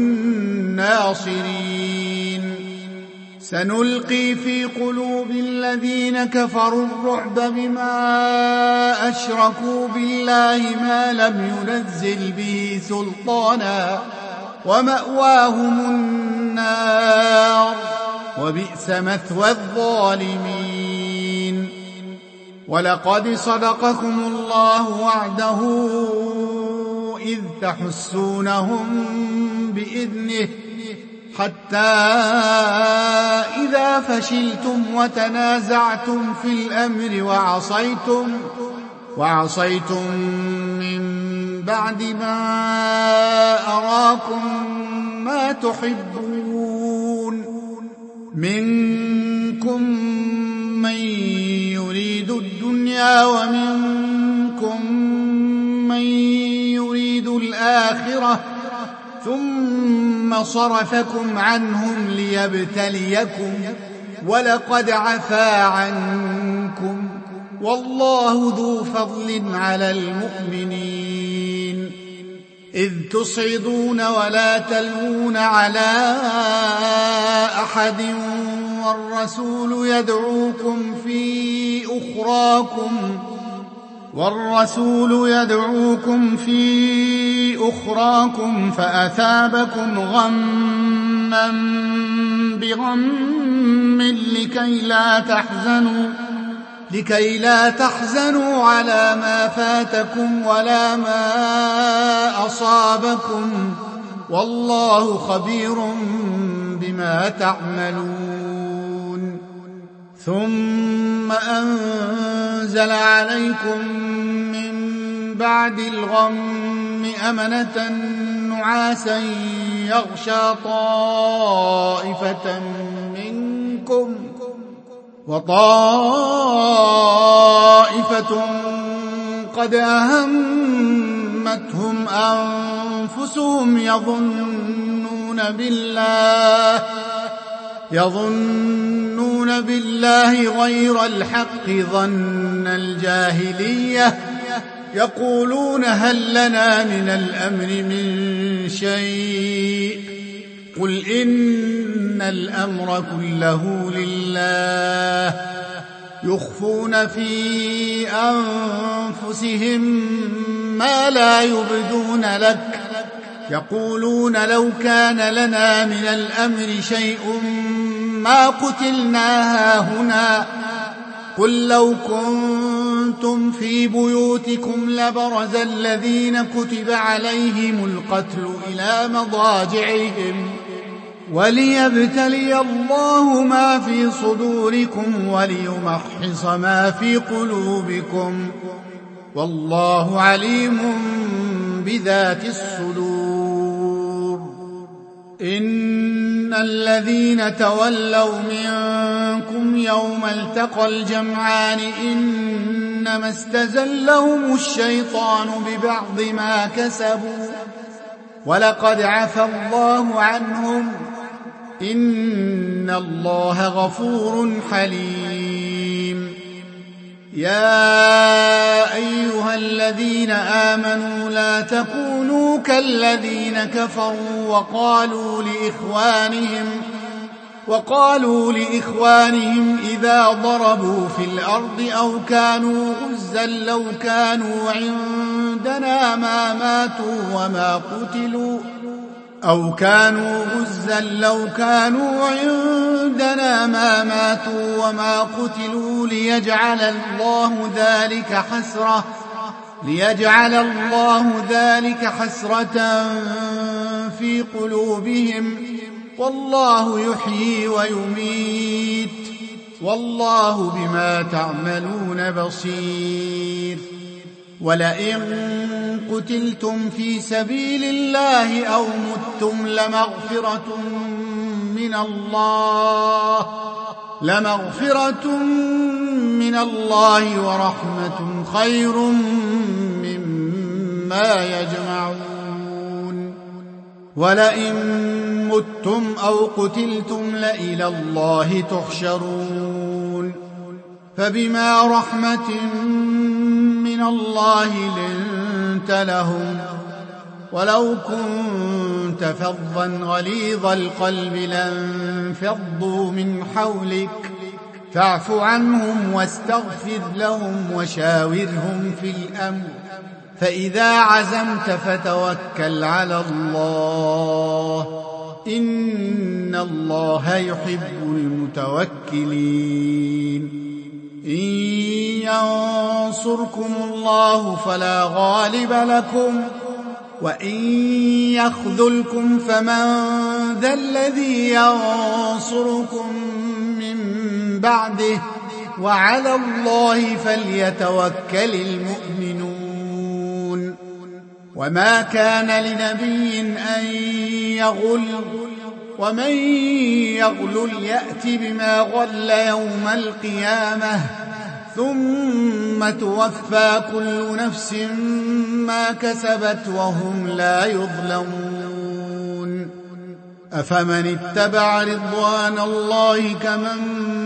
الناصرين. سنلقي في قلوب الذين كفروا الرعب بما أشركوا بالله ما لم ينزل به سلطانا ومأواهم النار وبئس مثوى الظالمين. ولقد صدقكم الله وعده إذ تحسونهم بإذنه حتى إذا فشلتم وتنازعتم في الأمر وعصيتم من بعد ما أراكم ما تحبون منكم من يريد الدنيا ومنكم من يريد الآخرة ثم صرفكم عنهم ليبتليكم ولقد عفا عنكم والله ذو فضل على المؤمنين. إذ تصعدون ولا تلوون على أحد والرسول يدعوكم في أخراكم فأثابكم غما بغم لكي لا تحزنوا على ما فاتكم ولا ما أصابكم والله خبير بما تعملون. ثم أنزل عليكم من بعد الغم أمنة نعاسا يغشى طائفة منكم وطائفة ولقد أهمتهم أنفسهم يظنون بالله غير الحق ظن الجاهلية يقولون هل لنا من الأمر من شيء قل إن الأمر كله لله يخفون في أنفسهم ما لا يبدون لك يقولون لو كان لنا من الأمر شيء ما قتلنا هاهنا قل لو كنتم في بيوتكم لبرز الذين كتب عليهم القتل إلى مضاجعهم وليبتلي الله ما في صدوركم وليمحص ما في قلوبكم والله عليم بذات الصدور. إن الذين تولوا منكم يوم التقى الجمعان إنما استزلهم الشيطان ببعض ما كسبوا ولقد عفى الله عنهم إن الله غفور حليم. يا أيها الذين آمنوا لا تكونوا كالذين كفروا وقالوا لإخوانهم إذا ضربوا في الأرض أو كانوا غزا لو كانوا عندنا ما ماتوا وما قتلوا ليجعل الله ذلك حسرة في قلوبهم والله يحيي ويميت والله بما تعملون بصير. ولئن قتلتم في سبيل الله أو متم لمغفرة من الله ورحمة خير مما يجمعون. ولئن متم أو قتلتم لإلى الله تحشرون. فبما رحمة من الله لنت لهم ولو كنت فظا غليظ القلب لانفضوا من حولك فاعف عنهم واستغفر لهم وشاورهم في الأمر فإذا عزمت فتوكل على الله إن الله يحب المتوكلين. إن ينصركم الله فلا غالب لكم وإن يخذلكم فمن ذا الذي ينصركم من بعده وعلى الله فليتوكل المؤمنون. وما كان لنبي أن يغل ومن يغل يأت بما غل يوم القيامة ثم توفى كل نفس ما كسبت وهم لا يظلمون. أفمن اتبع رضوان الله كمن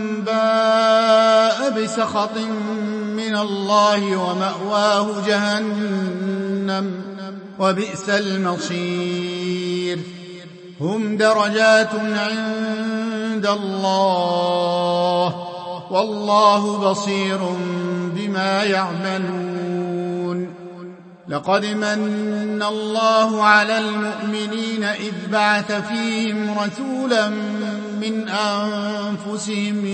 باء بسخط من الله ومأواه جهنم وبئس المصير. هم درجات عند الله والله بصير بما يعملون. لقد من الله على المؤمنين إذ بعث فيهم رسولا من أنفسهم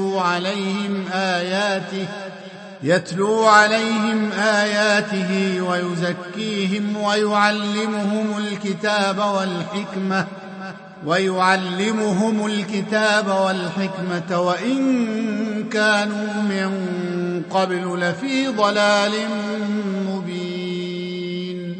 يتلو عليهم آياته ويزكيهم ويعلمهم الكتاب والحكمة وإن كانوا من قبل لفي ضلال مبين.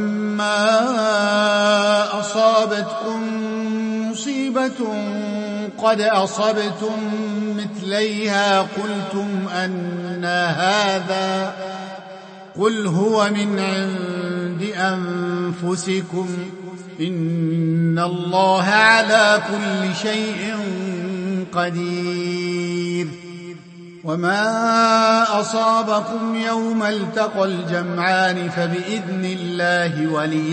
أولما أصابتكم مصيبة قد أصبتم مثليها قلتم أنى هذا قل هو من عند أنفسكم إن الله على كل شيء قدير. وما أصابكم يوم التقى الجمعان فبإذن الله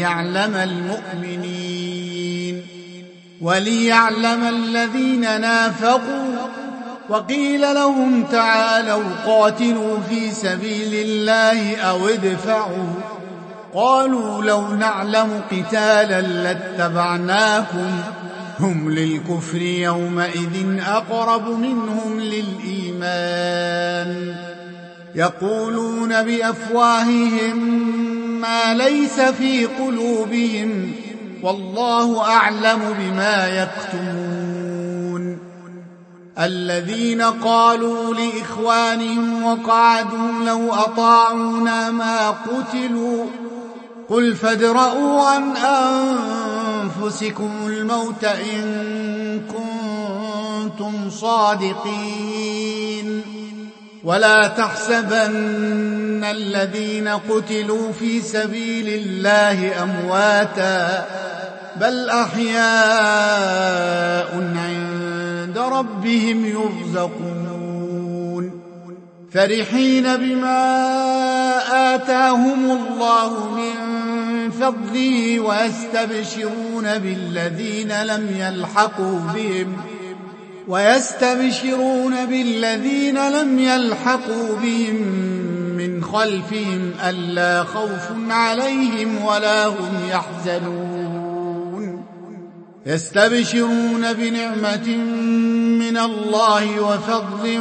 وليعلم الذين نافقوا. وقيل لهم تعالوا قاتلوا في سبيل الله أو ادفعوا قالوا لو نعلم قتالا لاتبعناكم هم للكفر يومئذ أقرب منهم للإيمان يقولون بأفواههم ما ليس في قلوبهم والله أعلم بما يكتمون. الذين قالوا لإخوانهم وقعدوا لو أطاعونا ما قتلوا قل فادرءوا عن أنفسكم الموت إن كنتم صادقين. ولا تحسبن الذين قتلوا في سبيل الله أمواتا بل أحياء عند ربهم يرزقون فرحين بما آتاهم الله من فضله ويستبشرون بالذين لم يلحقوا بهم من خلفهم ألا خوف عليهم ولا هم يحزنون يستبشرون بنعمة من الله وفضل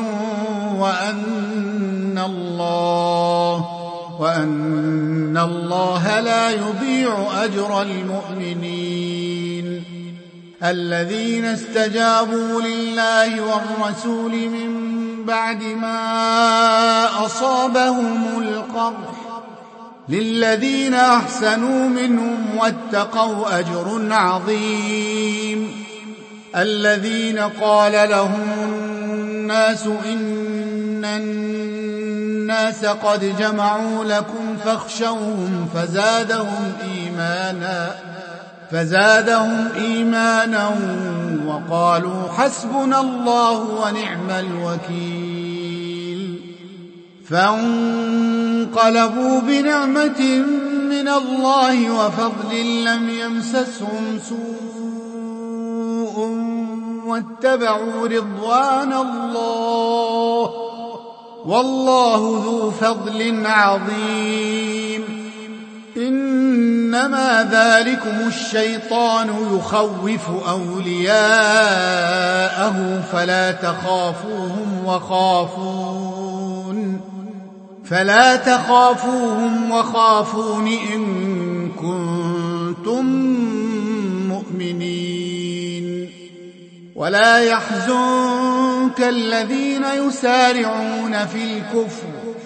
وأن الله لا يضيع أجر المؤمنين. الذين استجابوا لله والرسول من بعد ما أصابهم القرح للذين أحسنوا منهم واتقوا أجر عظيم. الذين قال لهم الناس إن الناس قد جمعوا لكم فاخشوهم فزادهم إيمانا وقالوا حسبنا الله ونعم الوكيل. فانقلبوا بنعمة من الله وفضل لم يمسسهم سوء واتبعوا رضوان الله والله ذو فضل عظيم. إنما ذلكم الشيطان يخوف أولياءه فلا تخافوهم وخافون إن كنتم مؤمنين. ولا يحزنك الذين يسارعون في الكفر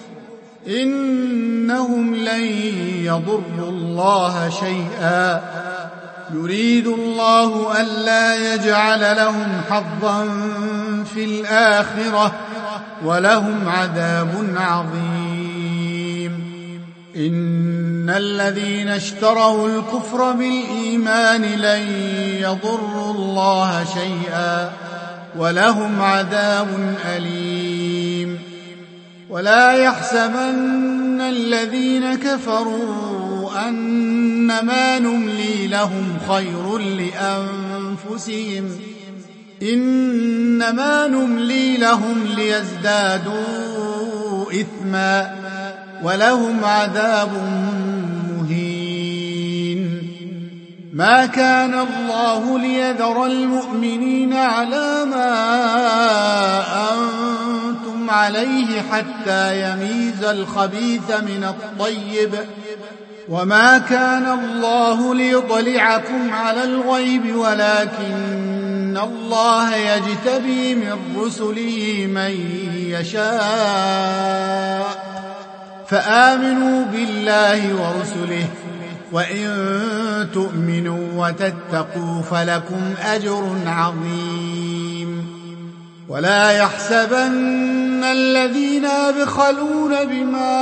إنهم لن يضروا الله شيئا يريد الله ألا يجعل لهم حظا في الآخرة ولهم عذاب عظيم. إن الذين اشتروا الكفر بالإيمان لن يضروا الله شيئا ولهم عذاب أليم. ولا يحسبن الذين كفروا أنما نملي لهم خير لأنفسهم إنما نملي لهم ليزدادوا إثما ولهم عذاب مهين. ما كان الله ليذر المؤمنين على ما أنتم عليه حتى يميز الخبيث من الطيب وما كان الله ليطلعكم على الغيب ولكن الله يجتبي من رسله من يشاء فآمنوا بالله ورسله وإن تؤمنوا وتتقوا فلكم أجر عظيم. ولا يحسبن الذين يبخلون بما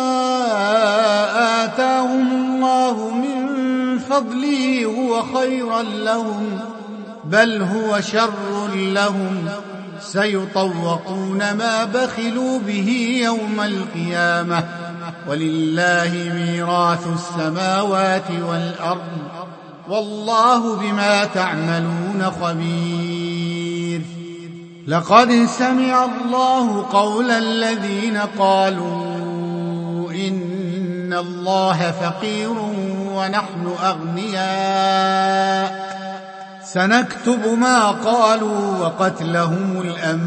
آتاهم الله من فضله هو خيرا لهم بل هو شر لهم سيطوقون ما بخلوا به يوم القيامة ولله ميراث السماوات والأرض والله بما تعملون خبير. لقد سمع الله قول الذين قالوا إن الله فقير ونحن أغنياء سنكتب ما قالوا وقتلهم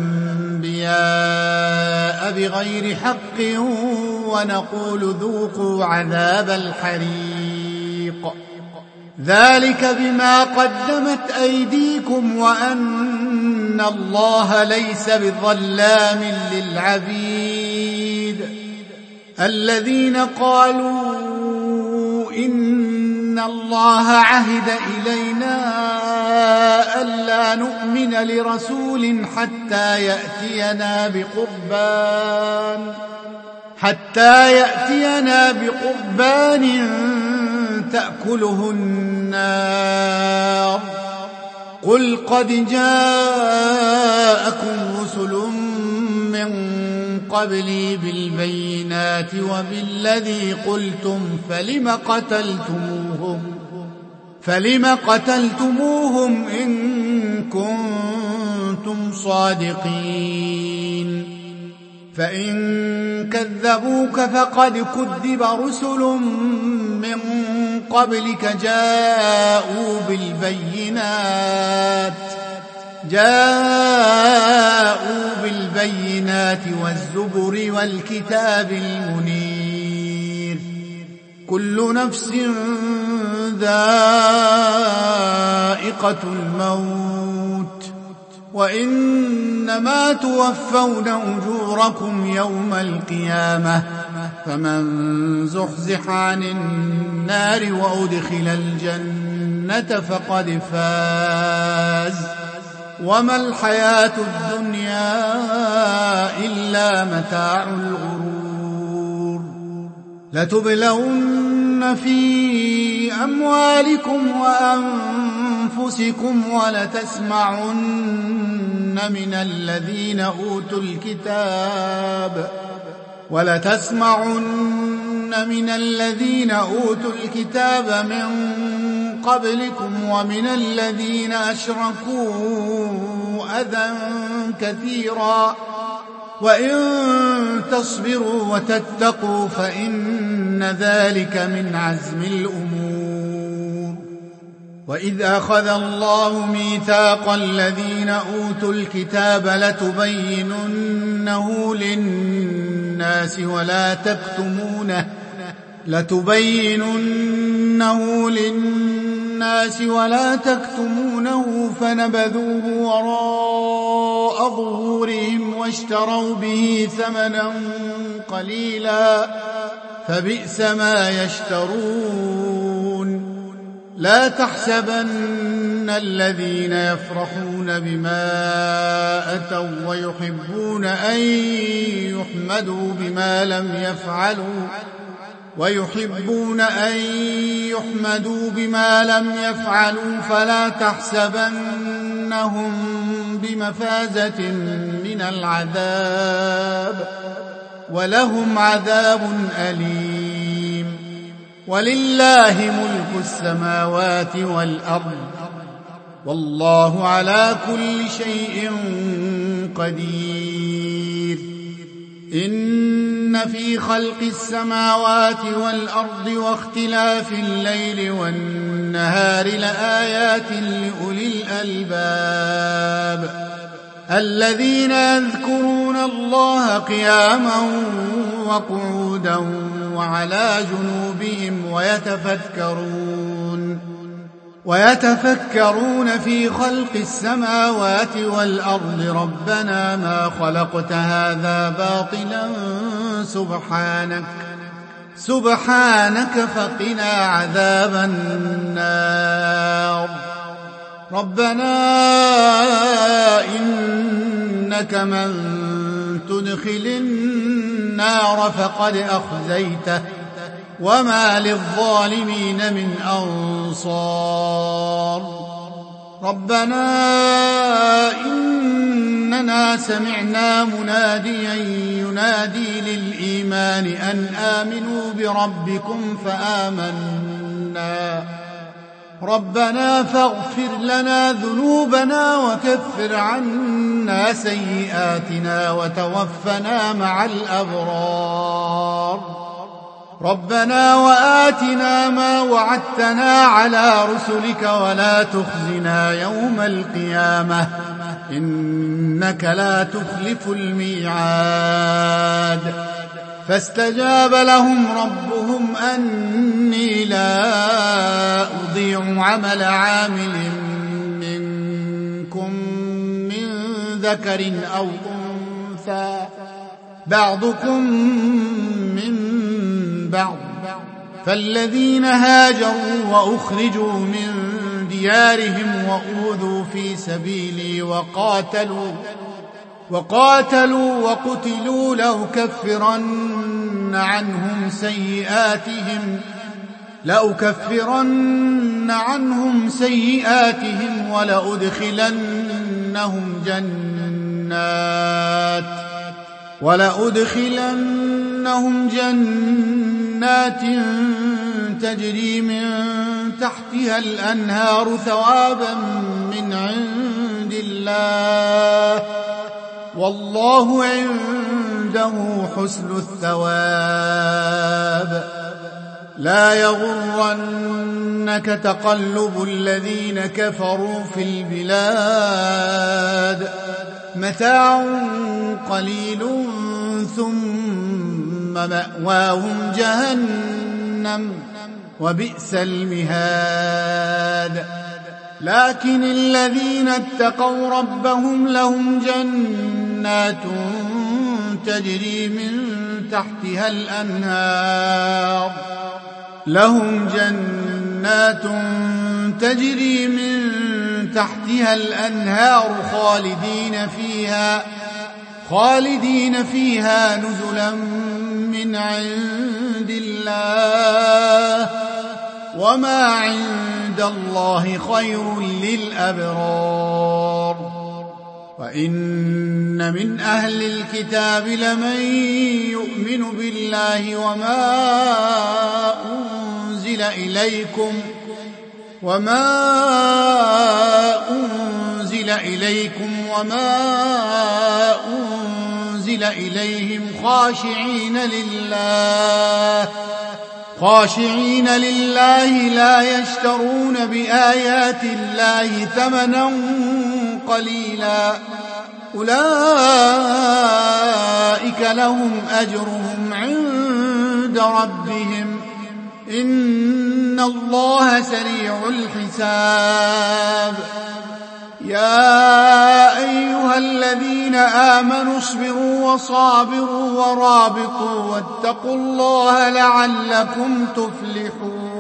الأنبياء بغير حق ونقول ذوقوا عذاب الحريق ذلك بما قدمت أيديكم وأن الله ليس بظلام للعبيد. الذين قالوا إن الله عهد إلينا ألا نؤمن لرسول حتى يأتينا بقربان تأكله النار قل قد جاءكم رسل من قبلي بالبينات وبالذي قلتم فلم قتلتموهم إن كنتم صادقين فإن كذبوك فقد كذب رسل من قبلك جاءوا بالبينات والزبر والكتاب المنير كل نفس ذائقة الموت وإنما توفون أجوركم يوم القيامة فمن زحزح عن النار وأدخل الجنة فقد فاز وما الحياة الدنيا إلا متاع الغرور. لتبلون في أموالكم وأنفسكم ولتسمعن من الذين أوتوا الكتاب من قبلكم ومن الذين أشركوا أذى كثيرا وإن تصبروا وتتقوا فإن ذلك من عزم الأمور. وإذ أخذ الله ميثاق الذين أوتوا الكتاب لتبيننه للناس ولا تكتمونه فنبذوه وراء ظهورهم واشتروا به ثمنا قليلا فبئس ما يشترون. لا تحسبن الذين يفرحون بما أتوا ويحبون أن يحمدوا بما لم يفعلوا فلا تحسبنهم بمفازة من العذاب ولهم عذاب أليم. ولله ملك السماوات والأرض والله على كل شيء قدير. إن في خلق السماوات والأرض واختلاف الليل والنهار لآيات لأولي الألباب الذين يذكرون الله قياما وقعودا وعلى جنوبهم ويتفكرون في خلق السماوات والأرض ربنا ما خلقت هذا باطلا سبحانك فقنا عذاب النار. ربنا إنك من تدخل النار فقد أخزيته وما للظالمين من أنصار. ربنا إننا سمعنا مناديا ينادي للإيمان أن آمنوا بربكم فآمنا. ربنا فاغفر لنا ذنوبنا وكفر عنا سيئاتنا وتوفنا مع الأبرار. ربنا وآتنا ما وعدتنا على رسلك ولا تخزنا يوم القيامة إنك لا تخلف الميعاد. فاستجاب لهم ربهم أني لا أضيع عمل عامل منكم من ذكر أو أنثى بعضكم من بعض. فالذين هاجروا وأخرجوا من ديارهم وأوذوا في سبيلي وقاتلوا وقتلوا لأكفرن عنهم سيئاتهم ولأدخلنهم جنات تجري من تحتها الأنهار ثوابا من عند الله والله عنده حسن الثواب. لا يغرنك تقلب الذين كفروا في البلاد متاع قليل ثم مأواهم جهنم وبئس المهاد. لكن الذين اتقوا ربهم لهم جنات تجري من تحتها الأنهار خالدين فيها نزلا من عند الله وما عند الله خير للأبرار. وإن من أهل الكتاب لمن يؤمن بالله وما أنزل إليكم وما أنزل إليهم خاشعين لله لا يشترون بآيات الله ثمنا قليلا أولئك لهم أجرهم عند ربهم إن الله سريع الحساب. يا أيها الذين آمنوا اصبروا وصابروا ورابطوا واتقوا الله لعلكم تفلحون.